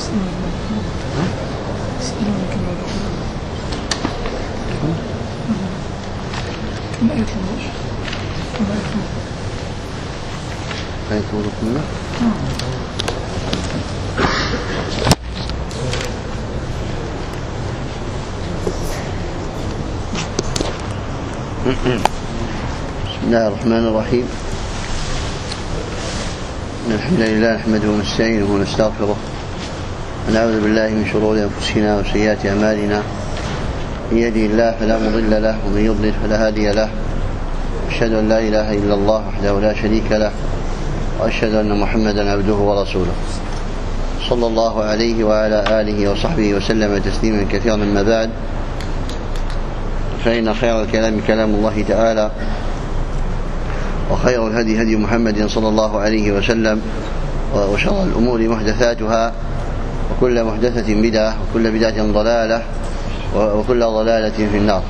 بسم الله الرحمن الرحيم. إن الحمد لله نحمده ونستعينه ونستغفره ونعوذ بالله من شرور أنفسنا وسيئات أعمالنا. من يهده الله فلا مضل له ومن يضلل فلا هادي له. أشهد أن لا إله إلا الله وحده لا شريك له وأشهد أن محمدا عبده ورسوله صلى الله عليه وعلى آله وصحبه وسلم تسليما كثيرا. أما بعد، فإن خير الكلام كلام الله تعالى، وخير الهدي هدي محمد صلى الله عليه وسلم، وشر الأمور محدثاتها، وكل محدثة بدعة، وكل بدعة ضلالة، وكل ضلالة في النار.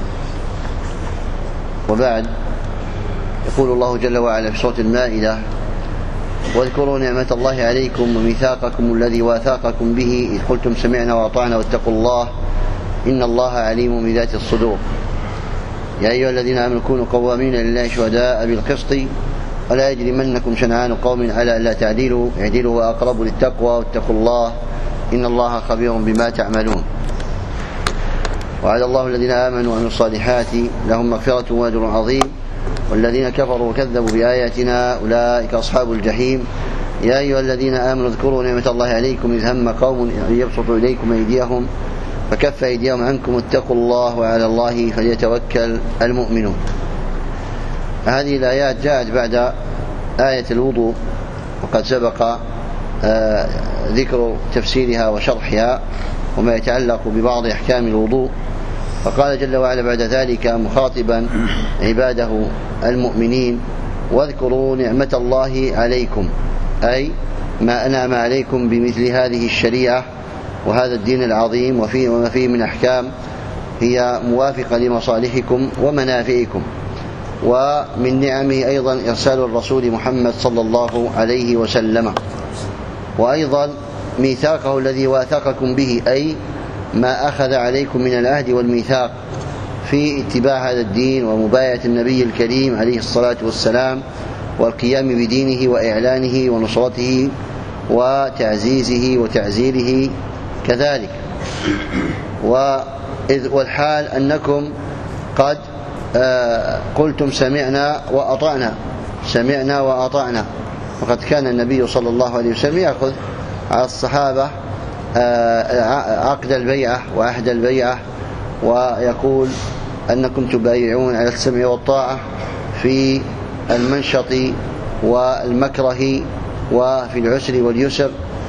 وبعد، يقول الله جل وعلا في سورة المائدة: واذكروا نعمة الله عليكم وميثاقكم الذي واثاقكم به إذ قلتم سمعنا وأطعنا واتقوا الله إن الله عليم بذات الصدور. يا أيها الذين آمنوا كونوا قوامين لله شهداء بالقسط ولا يجرمنكم شنعان قوم على ألا تعدلوا اعدلوا وأقرب للتقوى واتقوا الله إن الله خبير بما تعملون. وعد الله الذين آمنوا وعملوا الصالحات لهم مغفرة وأجر عظيم، والذين كفروا وكذبوا بآياتنا أولئك أصحاب الجحيم. يا أيها الذين آمنوا اذكروا نعمة الله عليكم إذ هم قوم أن يبسطوا إليكم أيديهم فكف أيديهم عنكم واتقوا الله وعلى الله فليتوكل المؤمنون. هذه الآيات جاءت بعد آية الوضوء، وقد سبق ذكر تفسيرها وشرحها وما يتعلق ببعض أحكام الوضوء. فقال جل وعلا بعد ذلك مخاطبا عباده المؤمنين: واذكروا نعمة الله عليكم، أي ما أنعم عليكم بمثل هذه الشريعة وهذا الدين العظيم وما فيه من أحكام هي موافقة لمصالحكم ومنافعكم. ومن نعمه أيضا إرسال الرسول محمد صلى الله عليه وسلم، وأيضا ميثاقه الذي واثقكم به، أي ما أخذ عليكم من العهد والميثاق في اتباع هذا الدين ومبايعة النبي الكريم عليه الصلاة والسلام والقيام بدينه وإعلانه ونصرته وتعزيزه وتعزيره كذلك. والحال أنكم قد قلتم سمعنا وأطعنا، وقد كان النبي صلى الله عليه وسلم يأخذ على الصحابة عقد البيعة وعهد البيعة، ويقول أنكم تبايعون على السمع والطاعة في المنشط والمكره وفي العسر واليسر،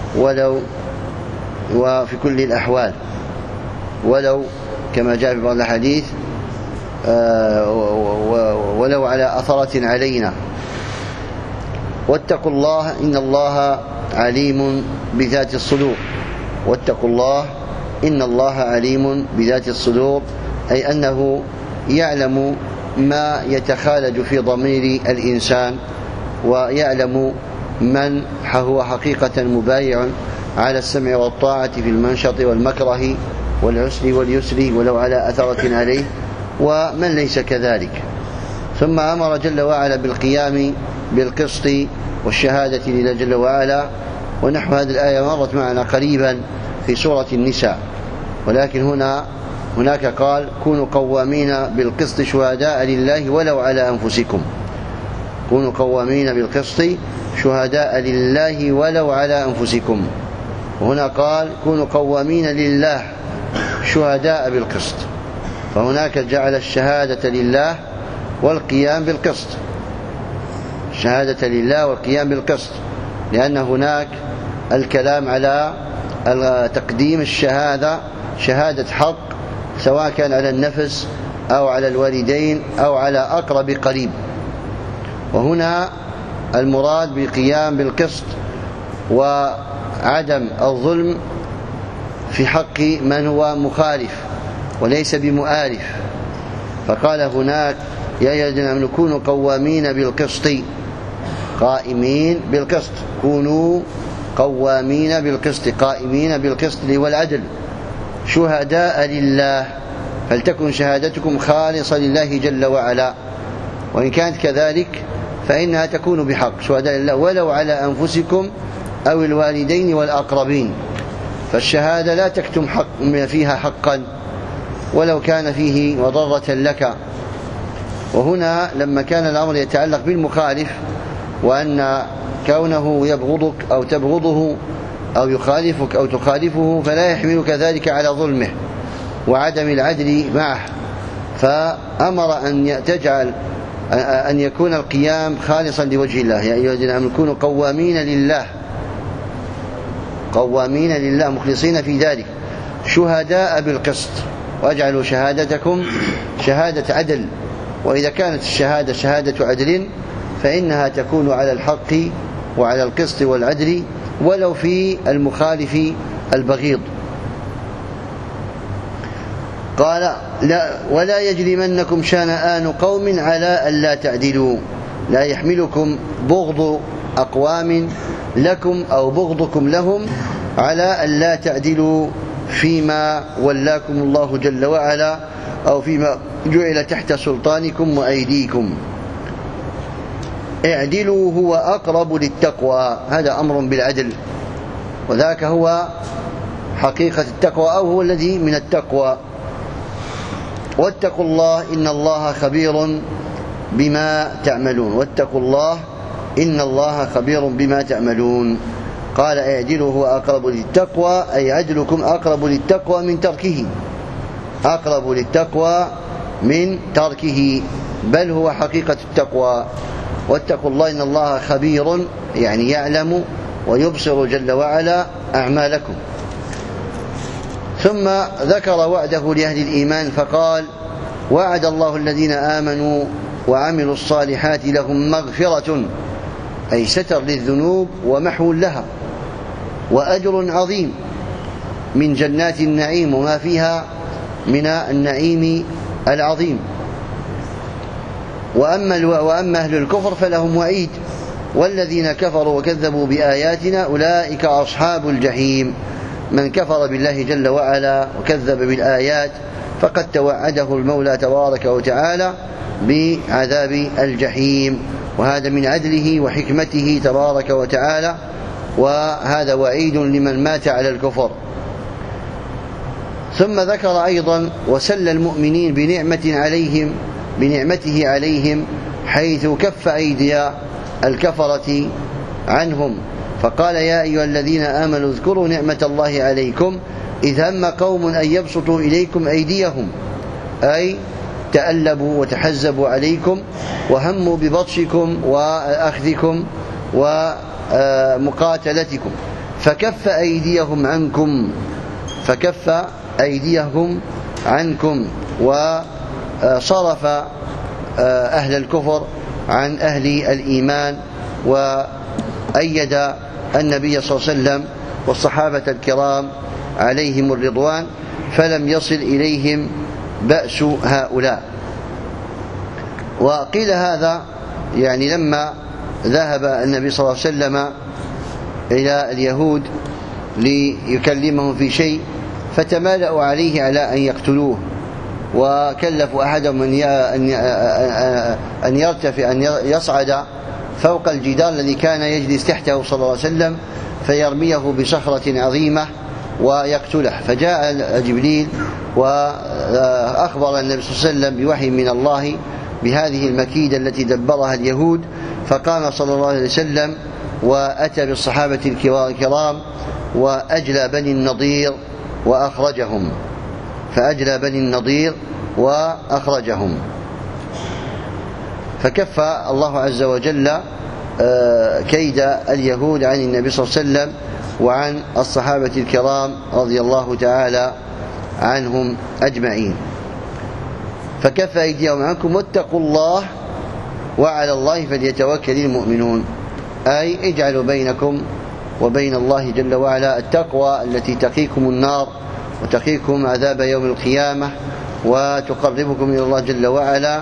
وفي كل الأحوال، ولو كما جاء في بعض الحديث ولو على أثرة علينا. واتقوا الله إن الله عليم بذات الصدور. واتقوا الله إن الله عليم بذات الصدور، أي أنه يعلم ما يتخالج في ضمير الإنسان، ويعلم من هو حقيقة مبايع على السمع والطاعة في المنشط والمكره والعسر واليسر ولو على أثرة عليه، ومن ليس كذلك. ثم أمر جل وعلا بالقيام بالقسط والشهادة لله جل وعلا، ونحو هذه الآية مرت معنا قريبا في سورة النساء، ولكن هناك قال: كونوا قوامين بالقسط شهداء لله ولو على أنفسكم. كونوا قوامين بالقسط شهداء لله ولو على أنفسكم. وهنا قال: كونوا قوامين لله شهداء بالقسط. فهناك جعل الشهادة لله والقيام بالقسط، الشهادة لله والقيام بالقسط، لأن هناك الكلام على تقديم الشهادة، شهادة حق، سواء كان على النفس أو على الوالدين أو على أقرب قريب. وهنا المراد بالقيام بالقسط وعدم الظلم في حق من هو مخالف وليس بمؤالف. فقال هناك: يا أيها الذين آمنوا كونوا قوامين بالقسط، قائمين بالقسط، كونوا قوامين بالقسط، قائمين بالقسط والعدل، شهداء لله، فلتكن شهادتكم خالصة لله جل وعلا، وإن كانت كذلك فإنها تكون بحق، شهداء لله ولو على أنفسكم أو الوالدين والأقربين، فالشهادة لا تكتم فيها حقا ولو كان فيه مضرة لك. وهنا لما كان الأمر يتعلق بالمخالف، وأن كونه يبغضك أو تبغضه أو يخالفك أو تخالفه، فلا يحملك ذلك على ظلمه وعدم العدل معه، فأمر أن يكون القيام خالصا لوجه الله. يا أيها الذين آمنوا كونوا قوامين لله مخلصين في ذلك، شهداء بالقسط، واجعلوا شهادتكم شهادة عدل. وإذا كانت الشهادة شهادة عدل فإنها تكون على الحق وعلى القسط والعدل ولو في المخالف البغيض. قال ولا يجرمنكم شنآن قوم على ألا تعدلوا، لا يحملكم بغض أقوام لكم أو بغضكم لهم على ألا تعدلوا فيما ولاكم الله جل وعلا أو فيما جعل تحت سلطانكم وأيديكم. اعدلوا هو أقرب للتقوى، هذا أمر بالعدل، وذاك هو حقيقة التقوى أو هو الذي من التقوى. واتقوا الله إن الله خبير بما تعملون، واتقوا الله إن الله خبير بما تعملون. قال اعدلوا هو أقرب للتقوى، أي عدلكم أقرب للتقوى من تركه، أقرب للتقوى من تركه، بل هو حقيقة التقوى. واتقوا الله إن الله خبير، يعني يعلم ويبصر جل وعلا أعمالكم. ثم ذكر وعده لأهل الإيمان فقال وعد الله الذين آمنوا وعملوا الصالحات لهم مغفرة، أي ستر للذنوب ومحو لها، وأجر عظيم من جنات النعيم وما فيها من النعيم العظيم. وأما أهل الكفر فلهم وعيد، والذين كفروا وكذبوا بآياتنا أولئك أصحاب الجحيم. من كفر بالله جل وعلا وكذب بالآيات فقد توعده المولى تبارك وتعالى بعذاب الجحيم، وهذا من عدله وحكمته تبارك وتعالى، وهذا وعيد لمن مات على الكفر. ثم ذكر أيضا وسل المؤمنين بنعمته عليهم حيث كف أيدي الكفرة عنهم، فقال يا أيها الذين آمنوا اذكروا نعمة الله عليكم إذ هم قوم أن يبسطوا إليكم أيديهم، أي تألبوا وتحزبوا عليكم وهموا ببطشكم وأخذكم ومقاتلتكم، فكف أيديهم عنكم وصرف أهل الكفر عن أهل الإيمان، وأيد النبي صلى الله عليه وسلم والصحابة الكرام عليهم الرضوان، فلم يصل إليهم بأس هؤلاء. وقيل هذا يعني لما ذهب النبي صلى الله عليه وسلم إلى اليهود ليكلمهم في شيء فتمالأوا عليه على أن يقتلوه، وكلفوا أحدهم أن يرتفع أن يصعد فوق الجدار الذي كان يجلس تحته صلى الله عليه وسلم فيرميه بصخرة عظيمة ويقتله. فجاء جبريل وأخبر النبي صلى الله عليه وسلم بوحي من الله بهذه المكيدة التي دبرها اليهود، فقام صلى الله عليه وسلم وأتى بالصحابة الكرام وأجلى بني النضير وأخرجهم، فأجلى بني النضير وأخرجهم، فكف الله عز وجل كيد اليهود عن النبي صلى الله عليه وسلم وعن الصحابة الكرام رضي الله تعالى عنهم أجمعين. فكف أيديهم عنكم واتقوا الله وعلى الله فليتوكل المؤمنون، أي اجعلوا بينكم وبين الله جل وعلا التقوى التي تقيكم النار وتقيكم عذاب يوم القيامة وتقربكم إلى الله جل وعلا.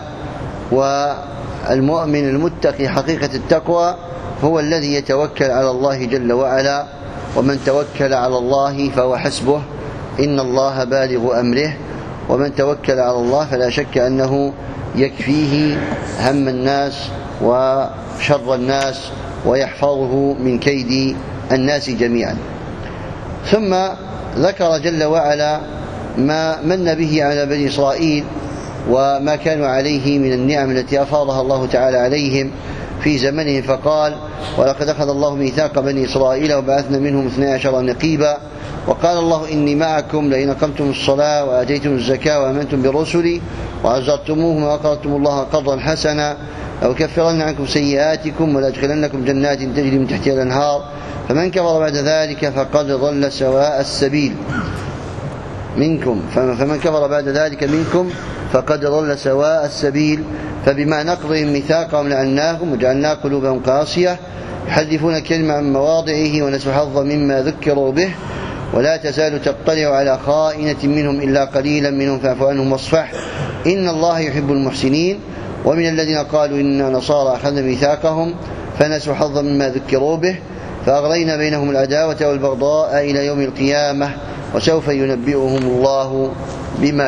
والمؤمن المتقي حقيقة التقوى هو الذي يتوكل على الله جل وعلا ومن توكل على الله فهو حسبه إن الله بالغ أمره. ومن توكل على الله فلا شك أنه يكفيه هم الناس وشر الناس ويحفظه من كيد الناس جميعا. ثم ذكر جل وعلا ما من به على بني إسرائيل وما كانوا عليه من النعم التي أفاضها الله تعالى عليهم في زمنهم، فقال: ولقد أخذ الله ميثاق بني إسرائيل وبعثنا منهم 12 نقيبا وقال الله إني معكم لئن أقمتم الصلاة وآتيتم الزكاة وآمنتم برسلي وعزرتموهم وأقرضتم الله قرضا حسنا لأكفرن عنكم سيئاتكم ولأدخلنكم جنات تجري من تحتها الأنهار فمن كفر بعد ذلك فقد ضل سواء السبيل منكم فمن كفر بعد ذلك منكم فقد ضل سواء السبيل. فبما نقضهم ميثاقهم لعناهم وجعلنا قلوبهم قاسية يحرفون الكلمة عن مواضعه ونسوا حظا مما ذكروا به ولا تزال تطلع على خائنة منهم إلا قليلا منهم فاعف عنهم واصفح إن الله يحب المحسنين. ومن الذين قالوا إنا نصارى أخذنا ميثاقهم فنسوا حظا مما ذكروا به فأغرينا بينهم العداوة والبغضاء إلى يوم القيامة وسوف ينبئهم الله بما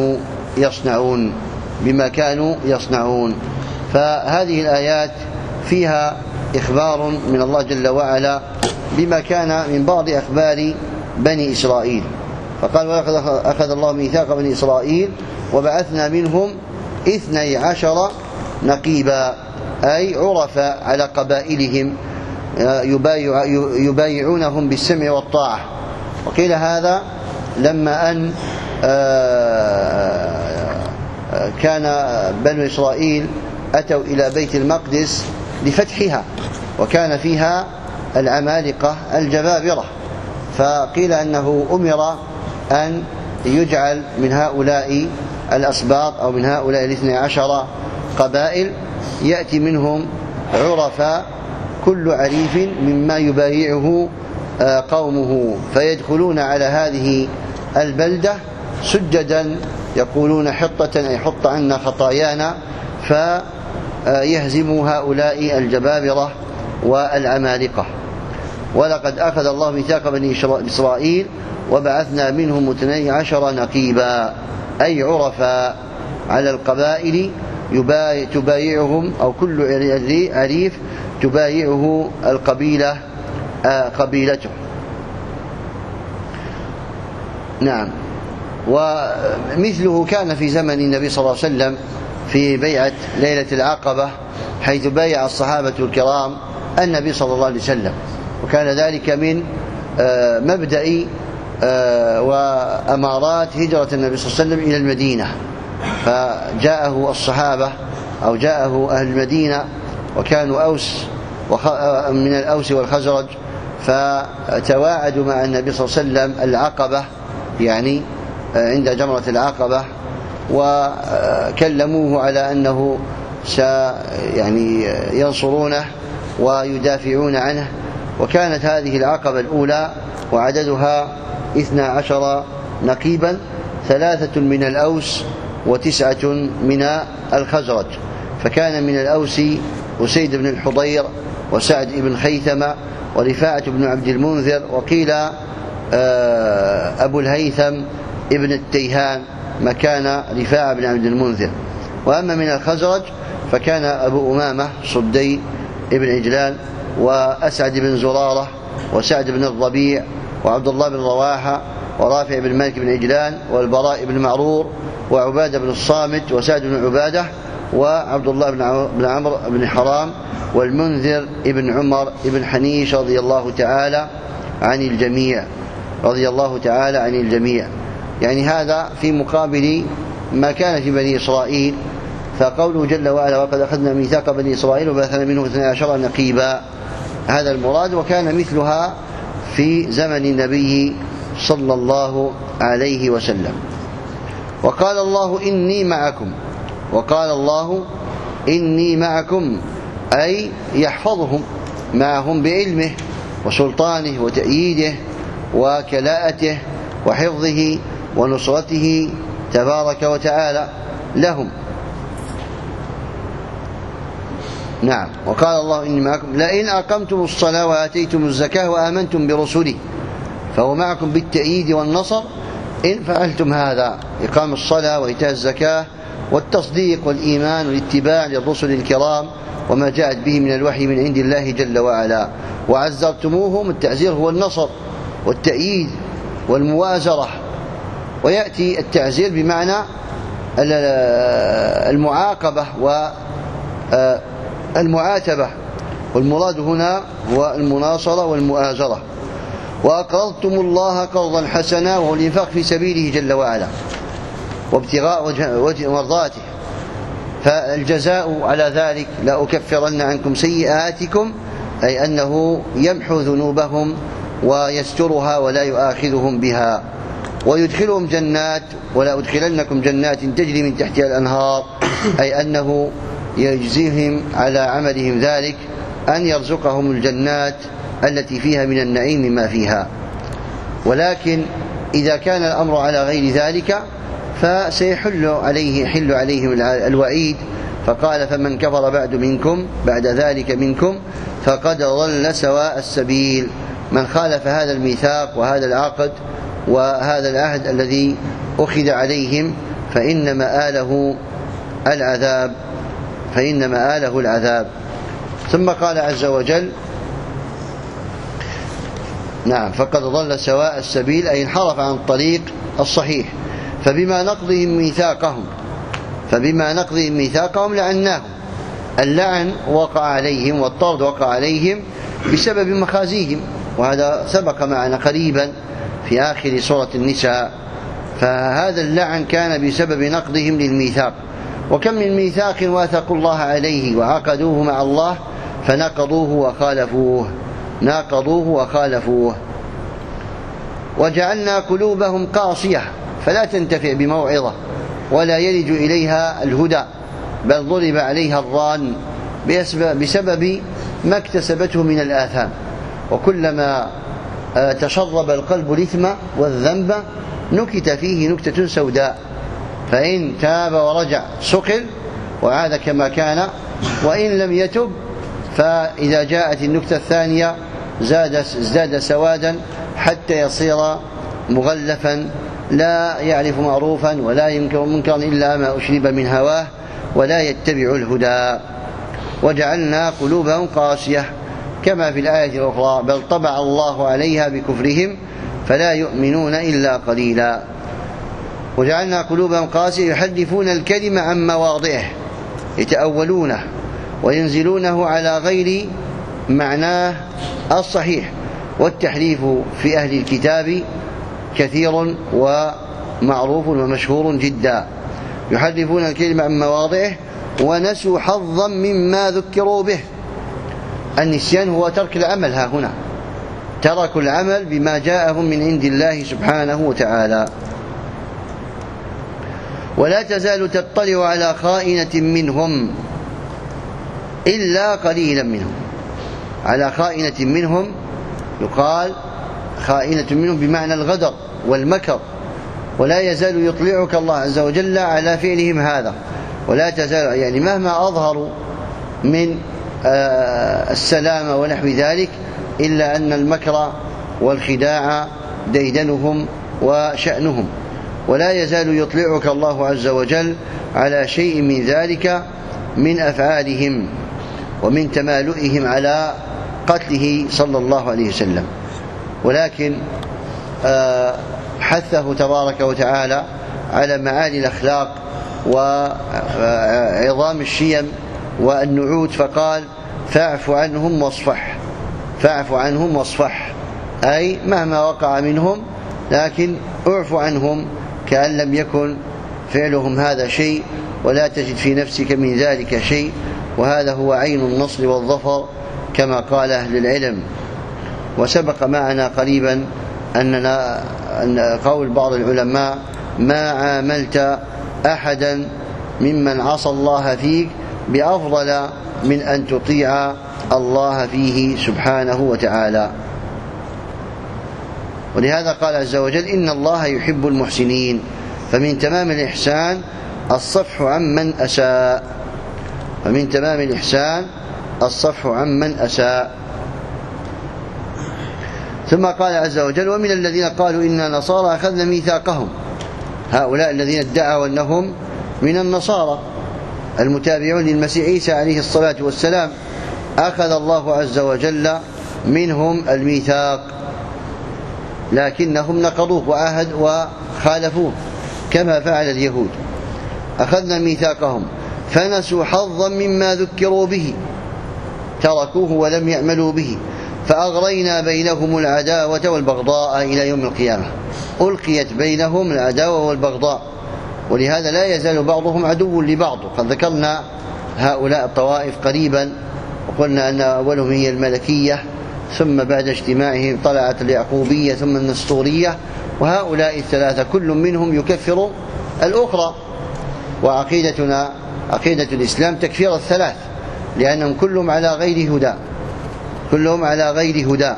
كانوا يصنعون. فهذه الآيات فيها إخبار من الله جل وعلا بما كان من بعض أخبار بني إسرائيل. فقال: ولقد أخذ الله ميثاق بني إسرائيل وبعثنا منهم 12 نقيبا، أي عرف على قبائلهم يبايعونهم بالسمع والطاعة. وقيل هذا لما أن كان بنو إسرائيل أتوا إلى بيت المقدس لفتحها وكان فيها العمالقة الجبابرة، فقيل أنه أمر أن يجعل من هؤلاء الأسباط أو من هؤلاء 12 قبائل يأتي منهم عرفاء كل عريف مما يبايعه قومه فيدخلون على هذه البلدة سجدا يقولون حطة أي حط عنا خطايانا فيهزموا هؤلاء الجبابرة والعمالقة. ولقد أخذ الله ميثاق بني إسرائيل وبعثنا منهم 12 نقيبا، أي عرفاء على القبائل تبايعهم أو كل عريف تبايعه القبيلة قبيلته. نعم. ومثله كان في زمن النبي صلى الله عليه وسلم في بيعة ليلة العقبة حيث بايع الصحابة الكرام النبي صلى الله عليه وسلم، وكان ذلك من مبدأ وأمارات هجرة النبي صلى الله عليه وسلم إلى المدينة. فجاءه الصحابة أو جاءه أهل المدينة وكانوا من الأوس والخزرج، فتواعدوا مع النبي صلى الله عليه وسلم العقبة يعني عند جمرة العقبة، وكلموه على أنه يعني ينصرونه ويدافعون عنه. وكانت هذه العقبة الأولى وعددها 12 نقيبا، 3 من الأوس و9 من الخزرج. فكان من الأوس أسيد بن الحضير وسعد بن خيثمة ورفاعة بن عبد المنذر، وقيل أبو الهيثم ابن التيهان مكان رفاعة بن عبد المنذر. وأما من الخزرج فكان أبو أمامة صدي ابن عجلان وأسعد بن زرارة وسعد بن الربيع وعبد الله بن رواحة ورافع بن مالك بن عجلان والبراء بن معرور وعبادة بن الصامت وسعد بن عبادة وعبد الله بن عمرو بن حرام والمنذر ابن عمر ابن حنيش رضي الله تعالى عن الجميع. يعني هذا في مقابل ما كان في بني إسرائيل. فقوله جل وعلا: وقد أخذنا ميثاق بني إسرائيل وبعثنا منهم 12 نقيبا، هذا المراد. وكان مثلها في زمن النبي صلى الله عليه وسلم. وقال الله إني معكم أي يحفظهم معهم بعلمه وسلطانه وتأييده وكلاءته وحفظه ونصرته تبارك وتعالى لهم. نعم. وقال الله إني معكم لئن أقمتم الصلاة وآتيتم الزكاة وآمنتم برسلي فهو معكم بالتأييد والنصر إن فعلتم هذا، إقام الصلاة وإيتاء الزكاة والتصديق والإيمان والاتباع للرسل الكرام وما جاءت به من الوحي من عند الله جل وعلا، وعزرتموهم. التعزير هو النصر والتأييد والموازرة، ويأتي التعزير بمعنى المعاقبة والمعاتبة، والمراد هنا هو المناصرة والمؤازرة. وأقرضتم الله قرضا حسنا، وهو الإنفاق في سبيله جل وعلا وابتغاء وجه مرضاته. فالجزاء على ذلك لا أكفرن عنكم سيئاتكم، أي أنه يمحو ذنوبهم ويسترها ولا يؤاخذهم بها، ويدخلهم جنات، ولا أدخلنكم جنات تجري من تحتها الأنهار، أي أنه يجزيهم على عملهم ذلك أن يرزقهم الجنات التي فيها من النعيم ما فيها. ولكن إذا كان الأمر على غير ذلك فسيحل عليهم الوعيد، فقال فمن كفر بعد ذلك منكم فقد ضل سواء السبيل. من خالف هذا الميثاق وهذا العقد وهذا العهد الذي أخذ عليهم فإن مآله العذاب. ثم قال عز وجل نعم فقد ضل سواء السبيل، أي انحرف عن الطريق الصحيح. فبما نقضهم ميثاقهم لعناهم. اللعن وقع عليهم والطرد وقع عليهم بسبب مخازيهم، وهذا سبق معنا قريبا في آخر سورة النساء. فهذا اللعن كان بسبب نقضهم للميثاق. وكم من ميثاق واثقوا الله عليه وعقدوه مع الله فنقضوه وخالفوه. وجعلنا قلوبهم قاسية فلا تنتفع بموعظة ولا يلج إليها الهدى، بل ضرب عليها الران بسبب ما اكتسبته من الآثام. وكلما تشرب القلب الإثم والذنب نكت فيه نكتة سوداء، فإن تاب ورجع سقل وعاد كما كان، وإن لم يتب فإذا جاءت النكتة الثانية ازداد سوادا حتى يصير مغلفا لا يعرف معروفا ولا ينكر منكرا إلا ما أشرب من هواه ولا يتبع الهدى. وجعلنا قلوبهم قاسية كما في الآية الأخرى بل طبع الله عليها بكفرهم فلا يؤمنون إلا قليلا. وجعلنا قلوبهم قاسية يحرفون الكلمة عن مواضعه، يتأولونه وينزلونه على غير معناه الصحيح. والتحريف في أهل الكتاب كثير ومعروف ومشهور جدا. يحرفون الكلمة عن مواضعه ونسوا حظا مما ذكروا به. النسيان هو ترك العمل، ها هنا تركوا العمل بما جاءهم من عند الله سبحانه وتعالى. ولا تزال تطلع على خائنة منهم إلا قليلا منهم. على خائنة منهم يقال خائنة منهم بمعنى الغدر والمكر. ولا يزال يطلعك الله عز وجل على فعلهم هذا. ولا تزال يعني مهما أظهروا من السلامة ونحو ذلك إلا أن المكر والخداع ديدنهم وشأنهم. ولا يزال يطلعك الله عز وجل على شيء من ذلك من أفعالهم ومن تمالؤهم على قتله صلى الله عليه وسلم. ولكن حثه تبارك وتعالى على معالي الأخلاق وعظام الشيم والنعوت فقال فاعف عنهم واصفح، أي مهما وقع منهم لكن اعف عنهم كأن لم يكن فعلهم هذا شيء، ولا تجد في نفسك من ذلك شيء. وهذا هو عين النصر والظفر كما قال أهل العلم. وسبق معنا قريبا أن قول بعض العلماء ما عاملت أحدا ممن عصى الله فيك بأفضل من أن تطيع الله فيه سبحانه وتعالى. ولهذا قال عز وجل إن الله يحب المحسنين. فمن تمام الإحسان الصفح عمن أساء، فمن تمام الإحسان الصفح عمن أساء. ثم قال عز وجل: ومن الذين قالوا إنا نصارى أخذنا ميثاقهم. هؤلاء الذين ادعوا أنهم من النصارى المتابعون للمسيح عيسى عليه الصلاة والسلام، أخذ الله عز وجل منهم الميثاق، لكنهم نقضوه وخالفوه كما فعل اليهود. أخذنا ميثاقهم فنسوا حظا مما ذكروا به، تركوه ولم يعملوا به، فأغرينا بينهم العداوة والبغضاء إلى يوم القيامة. ألقيت بينهم العداوة والبغضاء، ولهذا لا يزال بعضهم عدو لبعض. قد ذكرنا هؤلاء الطوائف قريبا، وقلنا أن أولهم هي الملكية، ثم بعد اجتماعهم طلعت اليعقوبية، ثم النسطورية، وهؤلاء الثلاثة كل منهم يكفر الأخرى. وعقيدتنا عقيدة الإسلام تكفير الثلاث، لأنهم كلهم على غير هدى.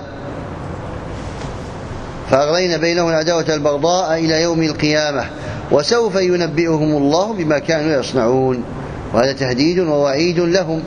فأغرينا بينهم العداوة والبغضاء إلى يوم القيامة وسوف ينبئهم الله بما كانوا يصنعون. وهذا تهديد ووعيد لهم،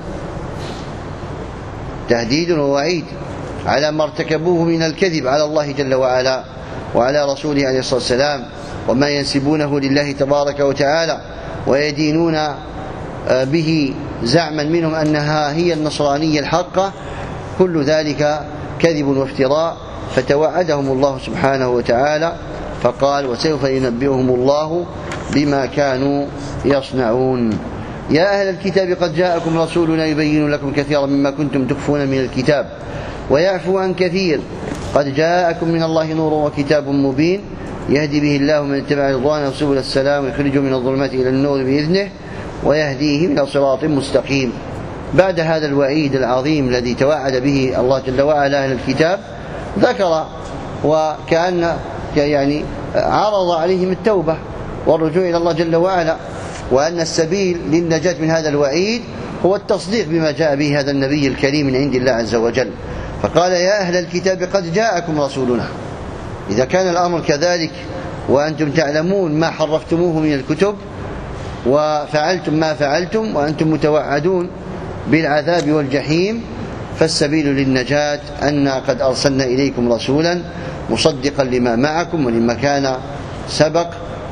تهديد ووعيد على ما ارتكبوه من الكذب على الله جل وعلا وعلى رسوله عليه الصلاة والسلام، وما ينسبونه لله تبارك وتعالى ويدينون به زعما منهم أنها هي النصرانية الحقة. كل ذلك كذب وافتراء. فتوعدهم الله سبحانه وتعالى فقال: وسوف ينبئهم الله بما كانوا يصنعون. يا أهل الكتاب قد جاءكم رسولنا يبين لكم كثيرا مما كنتم تخفون من الكتاب ويعفو عن كثير. قد جاءكم من الله نور وكتاب مبين يهدي به الله من اتبع رضوانه سبل السلام ويخرجه من الظلمات إلى النور بإذنه ويهديه إلى صراط مستقيم. بعد هذا الوعيد العظيم الذي توعد به الله جل وعلا أهل الكتاب، ذكر وكأن يعني عرض عليهم التوبة والرجوع إلى الله جل وعلا، وأن السبيل للنجاة من هذا الوعيد هو التصديق بما جاء به هذا النبي الكريم من عند الله عز وجل. فقال: يا أهل الكتاب قد جاءكم رسولنا. إذا كان الأمر كذلك وأنتم تعلمون ما حرفتموه من الكتب وفعلتم ما فعلتم وأنتم متوعدون بالعذاب والجحيم، فالسبيل للنجاة أن قد أرسلنا إليكم رسولا مصدقا لما معكم ولما كان سبق،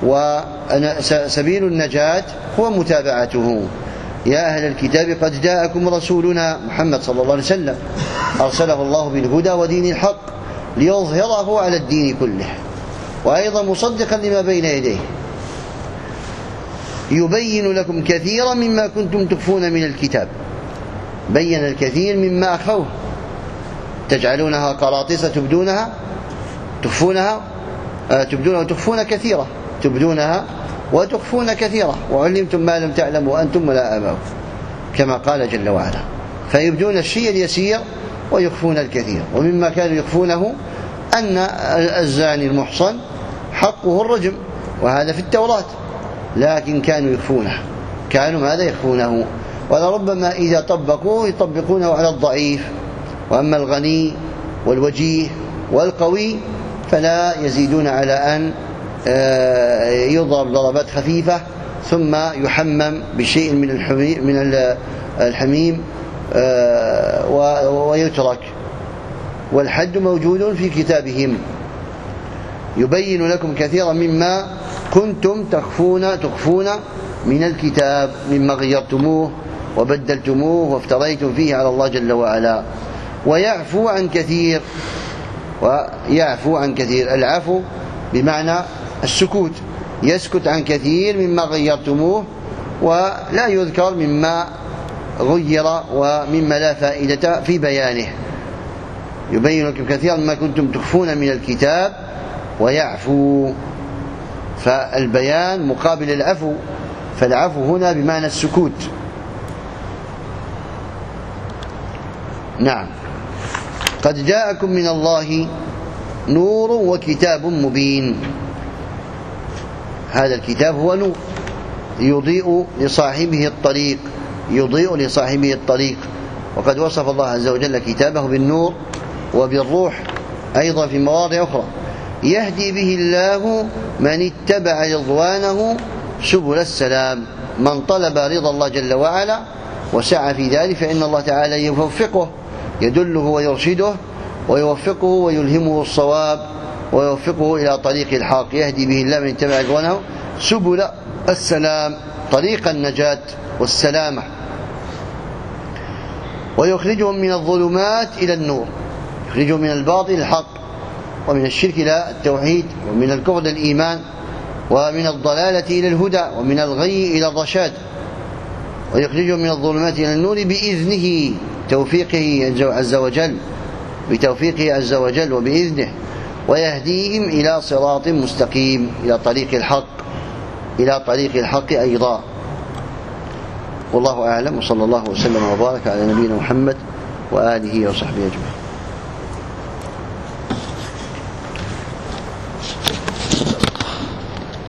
وسبيل النجاة هو متابعته. يا أهل الكتاب قد جاءكم رسولنا محمد صلى الله عليه وسلم أرسله الله بالهدى ودين الحق ليظهره على الدين كله، وأيضا مصدقا لما بين يديه، يبين لكم كثيرا مما كنتم تخفون من الكتاب. بين الكثير مما أخفوه، تجعلونها قراطيس تبدونها وتخفون كثيرة، تبدونها وتخفون كثيرة، وعلمتم ما لم تعلموا أنتم ولا آباؤكم، كما قال جل وعلا. فيبدون الشيء اليسير ويخفون الكثير. ومما كانوا يخفونه أن الزاني المحصن حقه الرجم، وهذا في التوراة، لكن كانوا يخفونه. كانوا ماذا يخفونه؟ ولربما إذا طبقوه يطبقونه على الضعيف، وأما الغني والوجيه والقوي فلا يزيدون على أن يضرب ضربات خفيفة ثم يحمم بشيء من الحميم ويترك. والحد موجود في كتابهم. يبين لكم كثيرا مما كنتم تخفون من الكتاب، مما غيرتموه وبدلتموه وافتريتم فيه على الله جل وعلا. ويعفو عن كثير. العفو بمعنى السكوت، يسكت عن كثير مما غيرتموه، ولا يذكر مما غير ومما لا فائدة في بيانه. يبين لكم كثيرا مما كنتم تخفون من الكتاب ويعفو. فالبيان مقابل العفو، فالعفو هنا بمعنى السكوت. نعم. قد جاءكم من الله نور وكتاب مبين. هذا الكتاب هو نور يضيء لصاحبه الطريق. وقد وصف الله عز وجل كتابه بالنور وبالروح أيضا في مواضع أخرى. يهدي به الله من اتبع رضوانه سبل السلام. من طلب رضا الله جل وعلا وسعى في ذلك، فإن الله تعالى يوفقه، يدله ويرشده ويوفقه ويلهمه الصواب ويوفقه إلى طريق الحق، يهدي به الله من اتبع رضوانه سبل السلام، طريق النجاة والسلامة، ويخرجهم من الظلمات إلى النور، يخرجهم من الباطل الحق، ومن الشرك إلى التوحيد، ومن الكفر إلى الإيمان، ومن الضلالة إلى الهدى، ومن الغي إلى الرشاد، ويخرجهم من الظلمات إلى النور بإذنه، توفيقه عز وجل، بتوفيقه عز وجل وبإذنه، ويهديهم إلى صراط مستقيم، إلى طريق الحق، إلى طريق الحق أيضا. والله أعلم، وصلى الله وسلم وبارك على نبينا محمد وآله وصحبه أجمعين.